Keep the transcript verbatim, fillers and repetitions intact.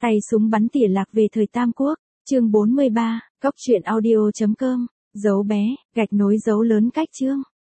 Tay súng bắn tỉa lạc về thời Tam Quốc, chương bốn mươi ba, cốc truyện audio chấm com, dấu bé, gạch nối dấu lớn cách chương.